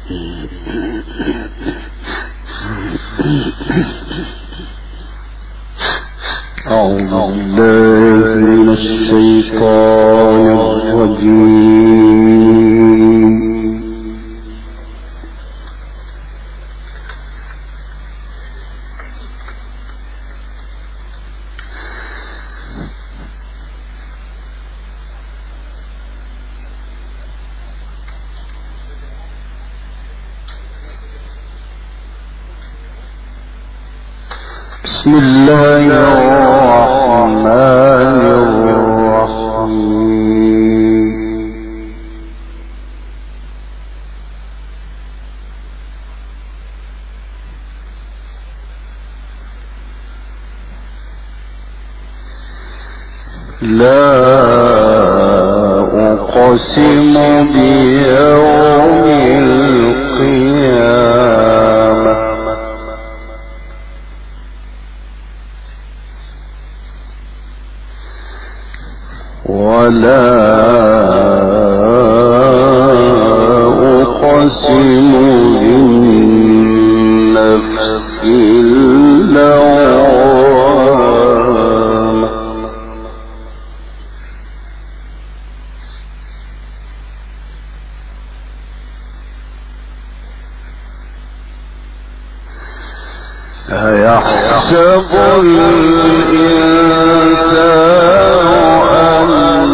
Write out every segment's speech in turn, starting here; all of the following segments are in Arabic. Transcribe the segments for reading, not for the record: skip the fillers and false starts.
أعوذ بالله من الشيطان الرجيم. بسم الله الرحمن الرحيم. لا أقسم بيوم القيامة ولا أقسم بالنفس اللوامة أيحسب الإنسان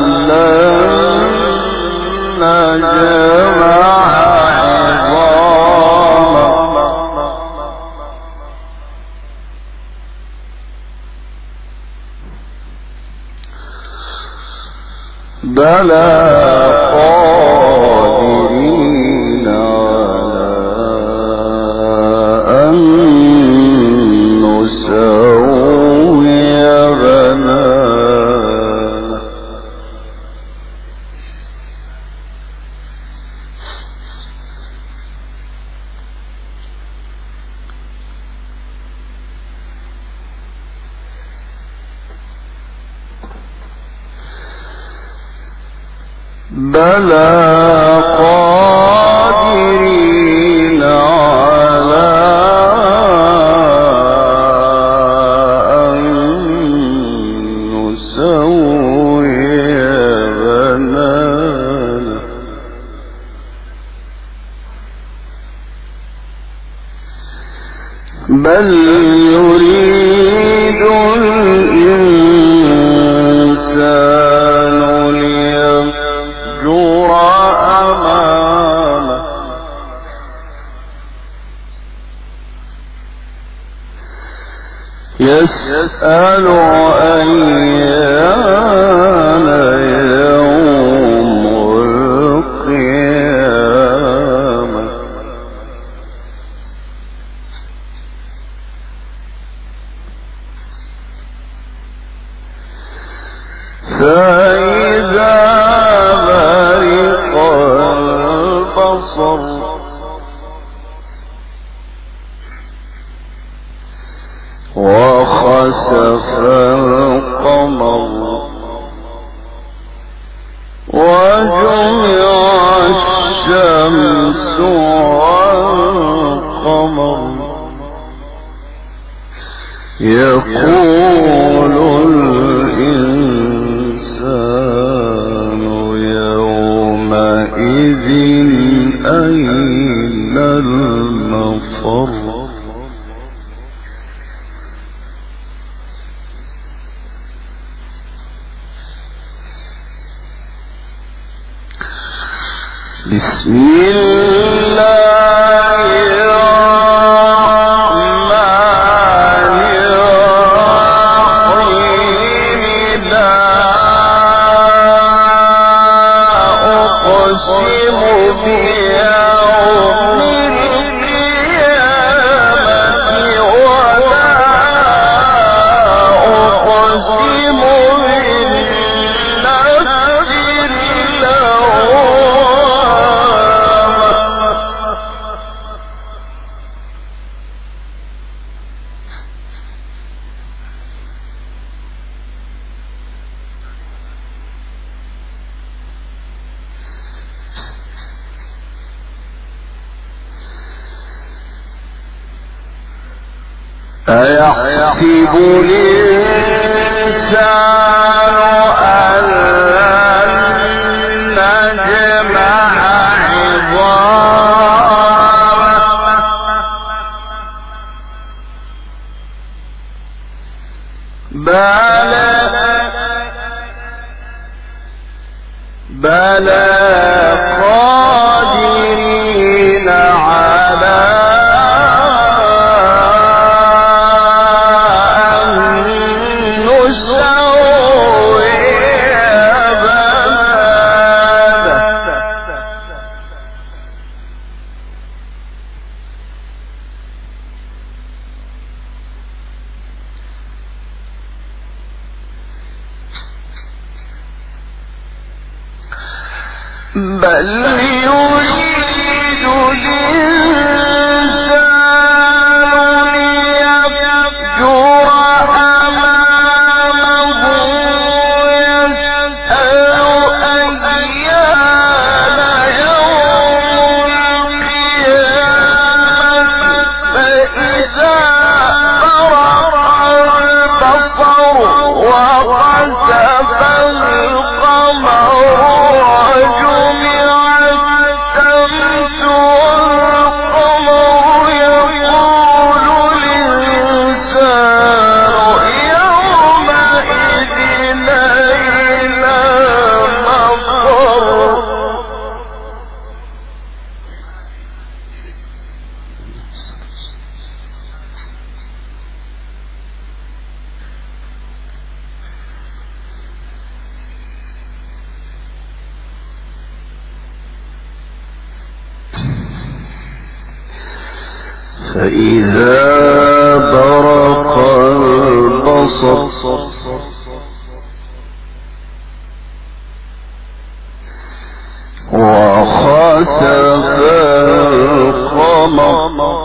بلى قادرين على أن نسوي بنانه بلى قادرين على أن نسوي بنانه بل يريد الإنسان ليفجر أمامه يسأل أيان يوم القيامة فإذا برق البصر وخسف القمر وجمع الشمس والقمر يقول الإنسان يومئذ أين المفر بسم الله الرحمن الرحيم لا أقسم بيوم القيامة ولا أقسم بالنفس اللوامة أيحسب الإنسان أن لن نجمع عظامه بلى قادرين على أن نسوي بنانه بل يريد الإنسان ليفجر أمامه يسأل أيان يوم القيامة فإذا برق البصر وخسف القمر وجمع الشمس والقمر يقول الإنسان يومئذ أين المفر فإذا برق البصر وخسف القمر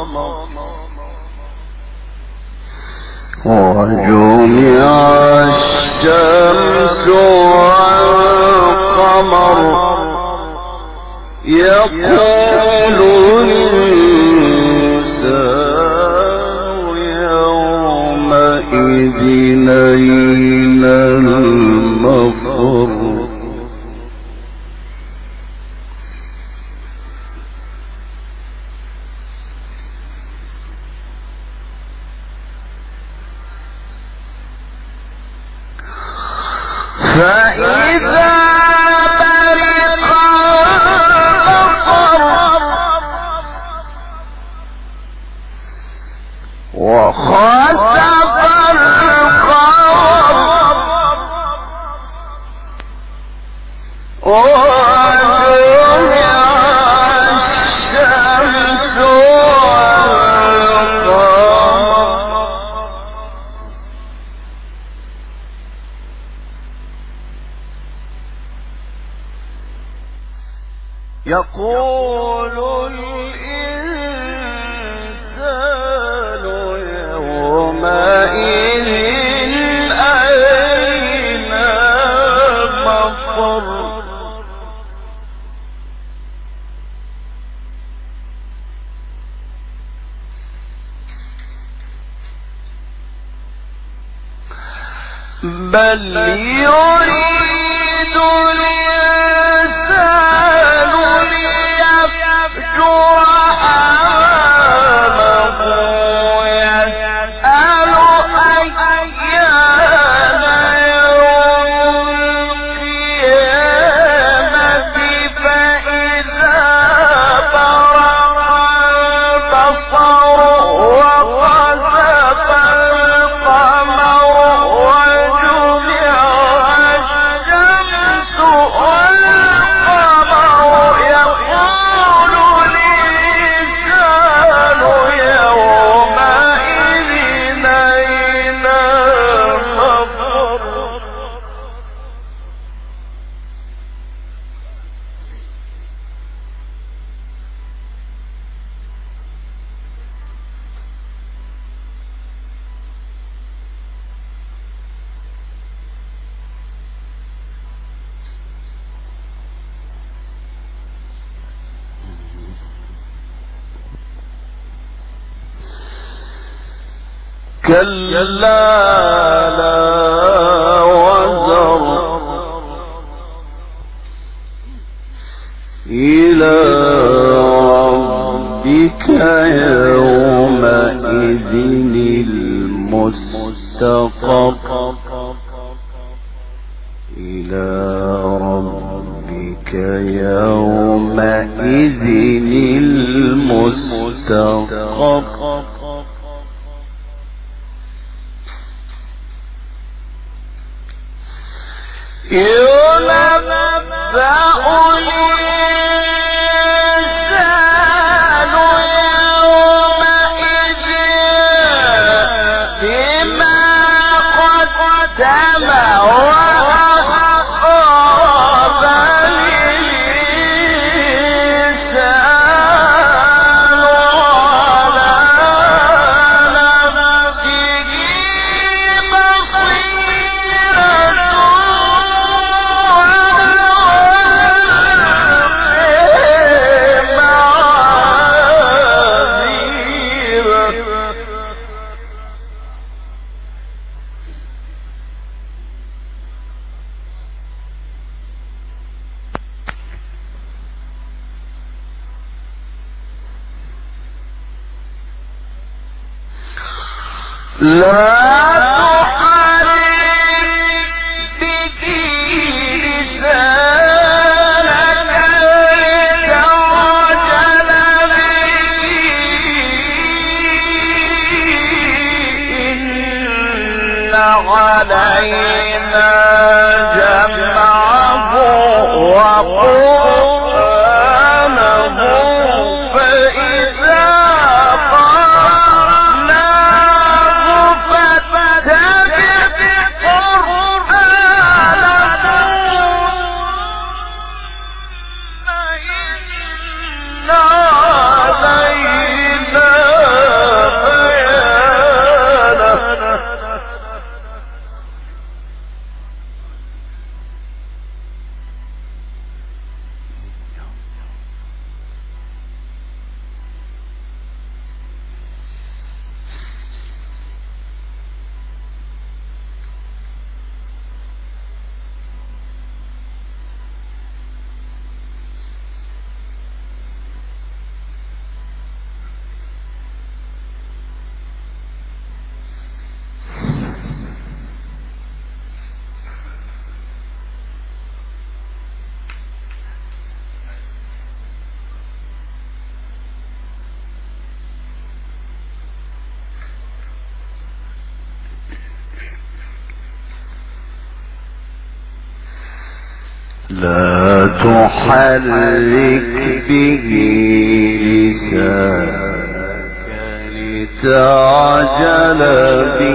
وجمع الشمس والقمر يقول الإنسان يومئذ أين المفر فإذا برق البصر وخسف القمر وجمع الشمس والقمر يقول الإنسان يومئذ أين المفر بل يريد الإنسان ليفجر أمامه يسأل أيان يوم القيامة فإذا برق البصر وخسف القمر وجمع الشمس كلا لا وزر إلى ربك يومئذ المستقر إلى ربك يومئذ المستقر لا تحرك به لسانك لتعجل به إن علينا جمعه وقرآنه فإذا لا تحرك به لسانك لتعجل به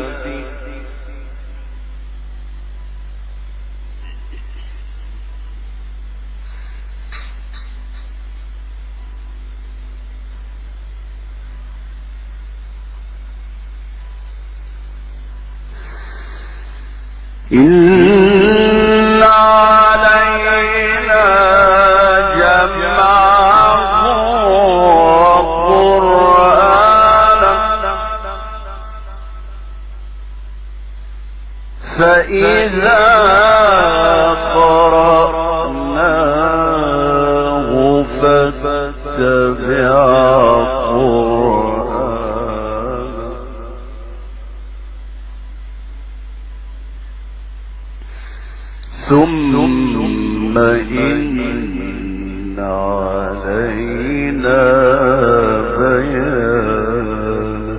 إن علينا جمعه وقرآنه فإذا قرأناه فاتبع قرآنه ثم إن علينا بيانه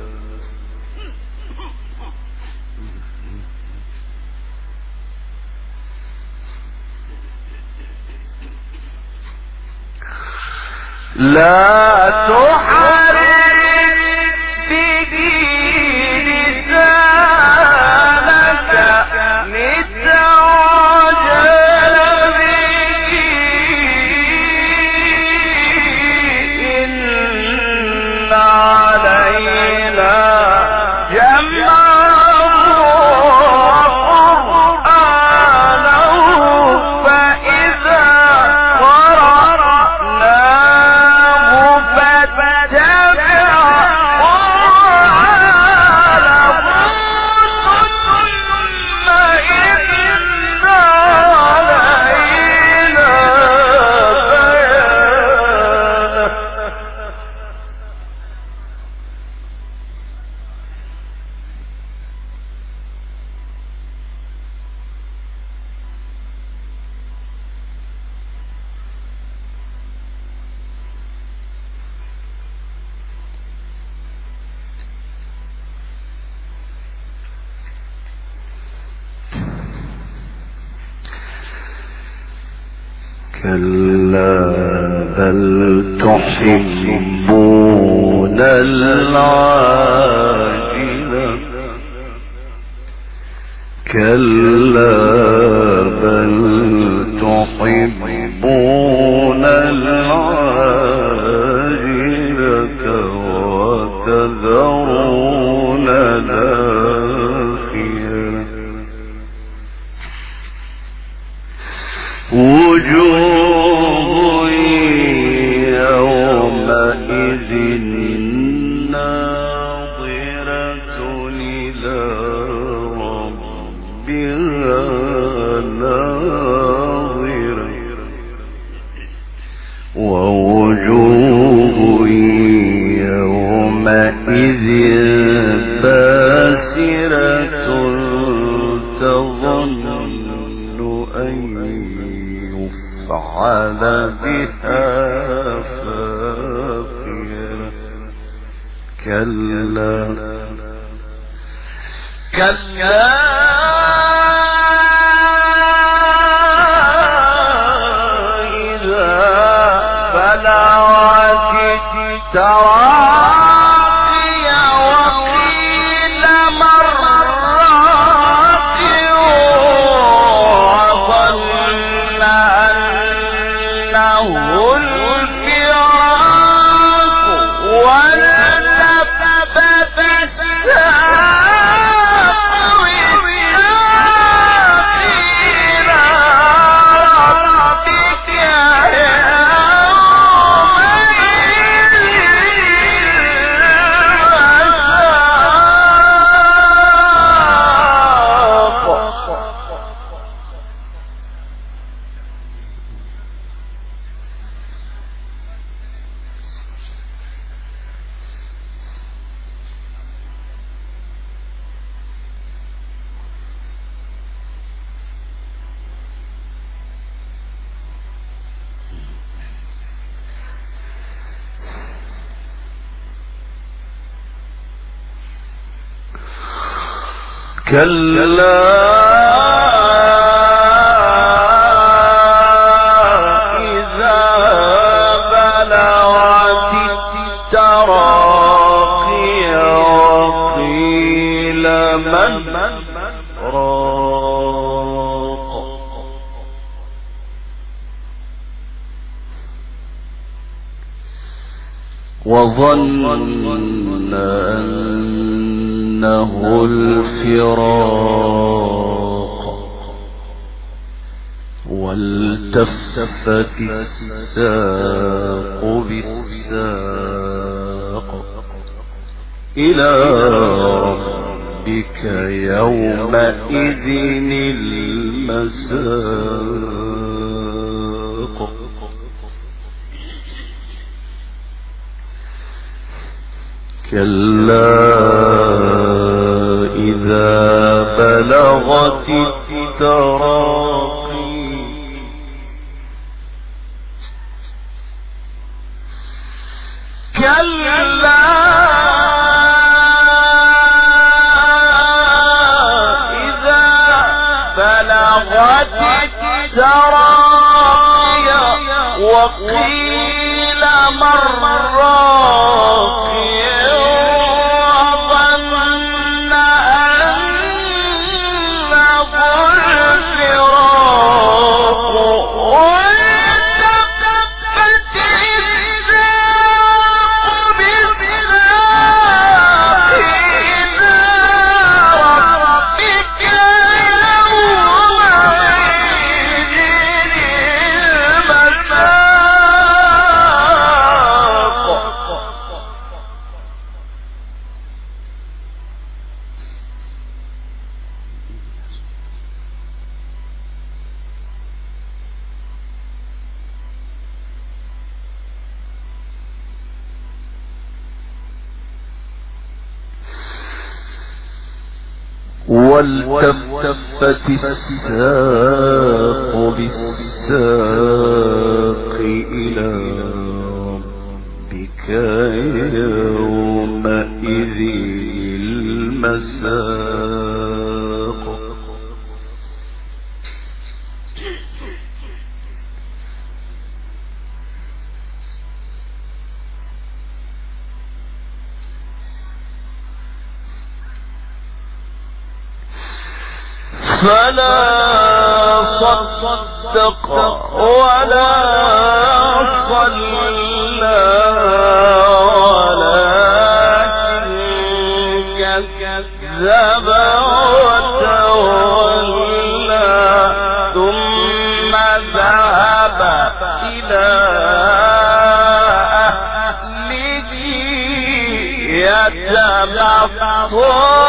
لا تحرك به لسانك لتعجل به إن علينا جمعه وقرآنه فإذا قرأناه فاتبع قرآنه كلا بل تحبون العاجلة كلا بل تحبون العاجلة وتذرون الآخرة وجوه يومئذ ناظرة إلى ربها ناظرة ووجوه يومئذ باسرة تظن أن يفعل بها فاقرة كلا إذا بلغت التراقي وقيل من راق وظن أنه الفراق والتفت الساق والساق إلى ربك كلا إذا بلغت التراقي وقيل من راق وظن أنه الفراق والتفت الساق بالساق إلى ربك يومئذ المساق كلا إذا بلغت التراقي كلا إذا بلغت التراقي وقيل من راق والتفت الساق بالساق إلى ربك يومئذ المساق فلا صدق ولا صلى ولكن كذب وتولى ثم ذهب إلى أهله يتمطى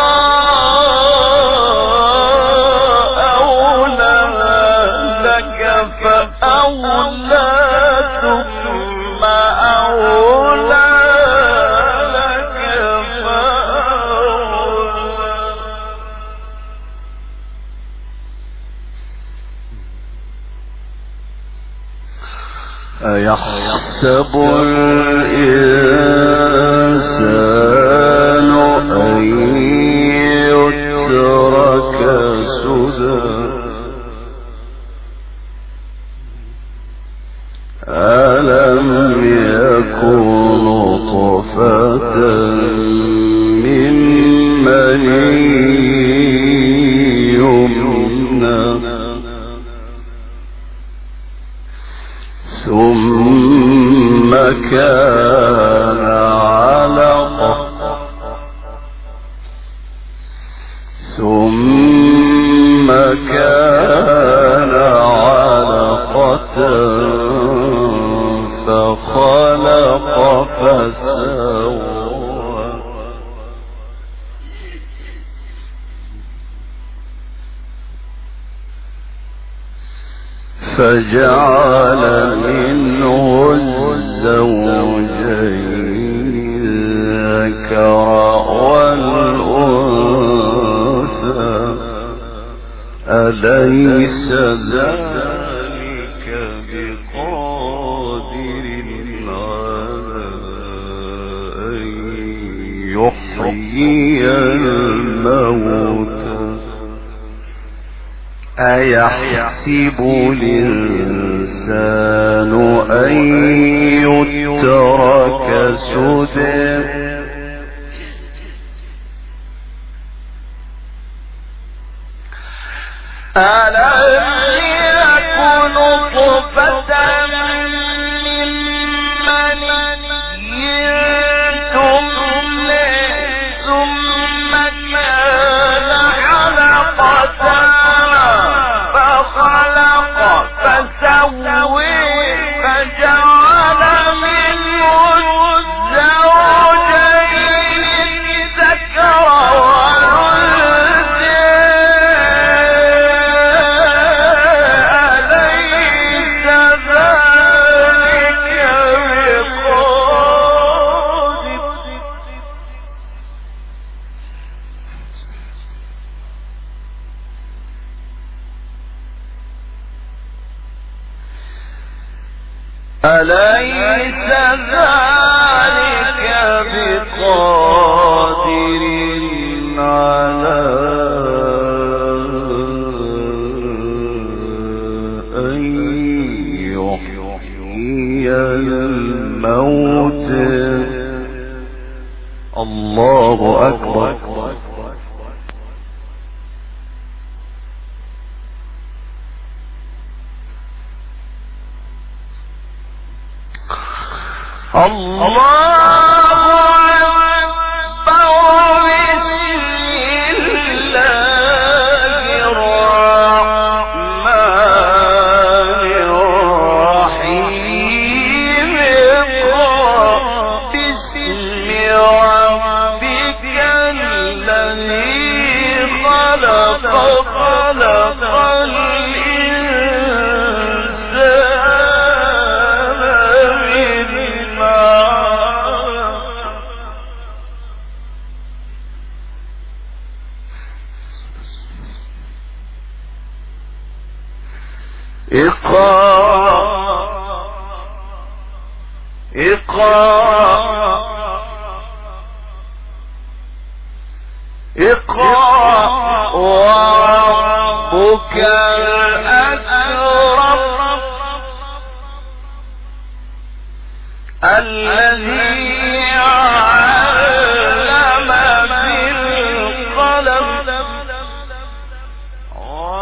فأولى ثم أولى لك فأولى. أيحسب الإنسان أن يترك سدى ألم يكن نطفة من مني يمنى ثم كان علقة فخلق فسوى فجعل منه الزوجين الذكر والأنثى أليس ذلك بقادر على أن يحيي الموتى أيحسب الإنسان أن يترك سدى ألم يكن نطفة من مني تمنى ثم كان علقة فخلق فسوى فجعل منه الزوجين الذكر والأنثى أليس ذلك بقادر أليس ذلك بقادر على أن يحيي الموتى الله أكبر الله أكبر بسم الله الرحمن الرحيم بسم ربك الذي خلق اقرأ وربك الأكرم الذي علم بالقلم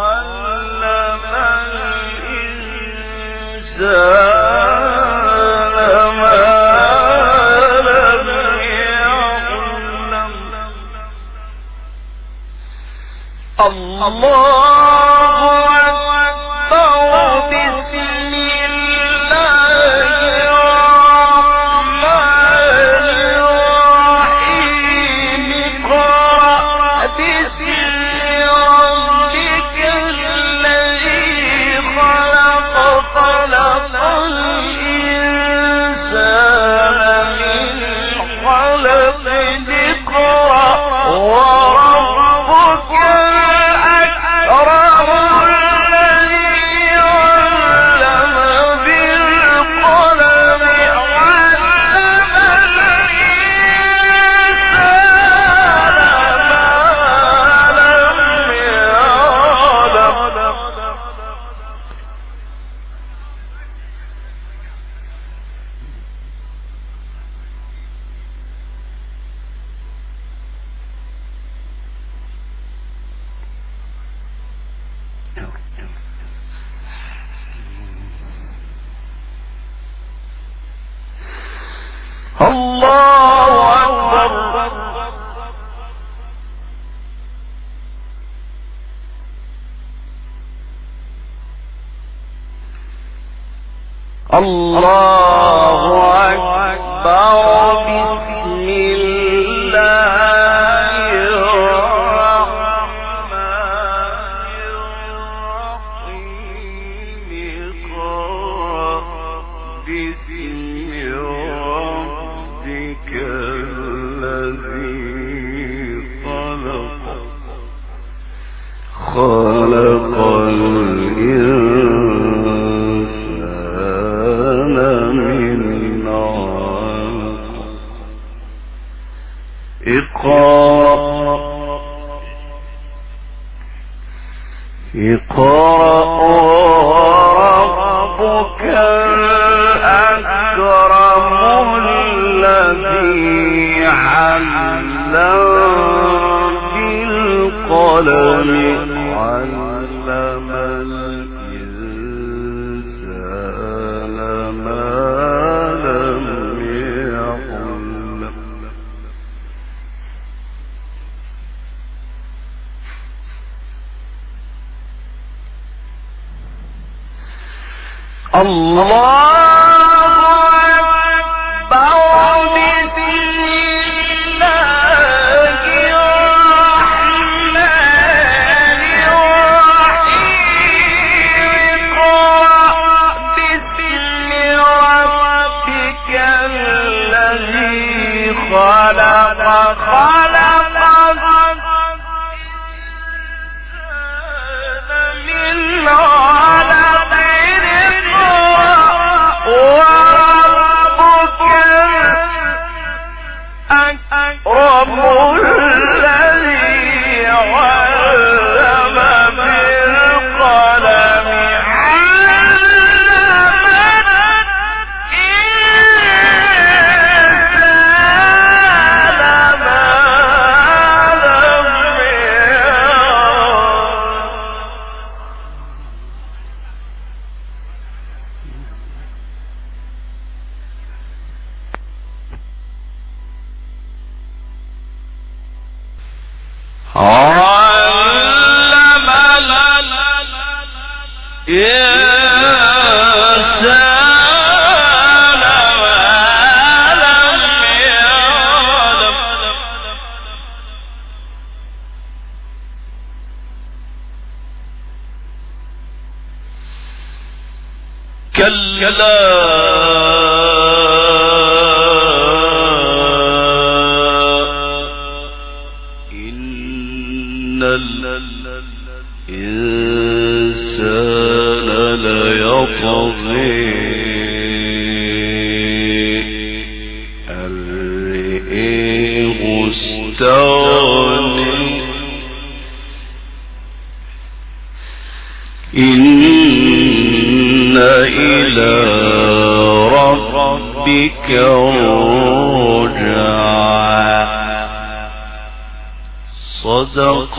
صدق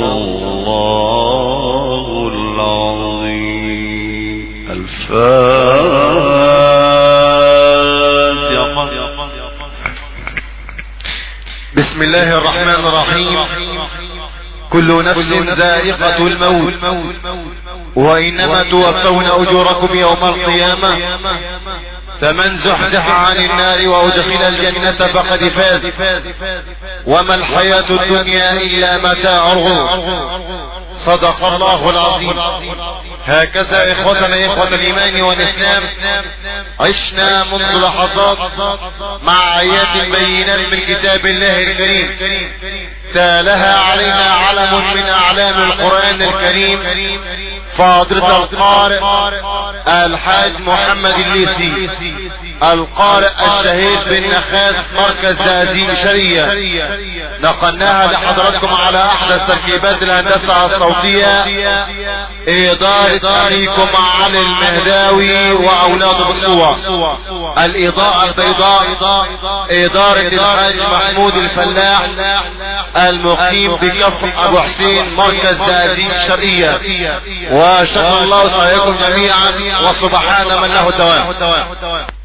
الله العظيم. الفاتحة. بسم الله الرحمن الرحيم. كل نفس ذائقة الموت وإنما توفون أجوركم يوم القيامة، فمن زحزح عن النار وأدخل الجنة فقد فاز، وما الحياة الدنيا إلا متاع الغرور. صدق الله العظيم. هكذا إخوتنا إخوة الإيمان والإسلام عشنا منذ لحظات مع آيات بينات من كتاب الله الكريم تالها علينا علم من أعلام القرآن الكريم، فاضلة القارئ الحاج محمد الليثي القارئ الشهيد بالنخاس مركز زقازيق شرقية. نقلناها لحضراتكم على احدث تركيبات الهندسة الصوتية إدارة أخيكم علي المهداوي وأولاده بالصور. الإضاءة البيضاء إدارة الحاج محمود الفلاح المقيم بكفر أبو حسين مركز زقازيق شرقية. وشكر الله سعيكم جميعا، وسبحان من له الدوام.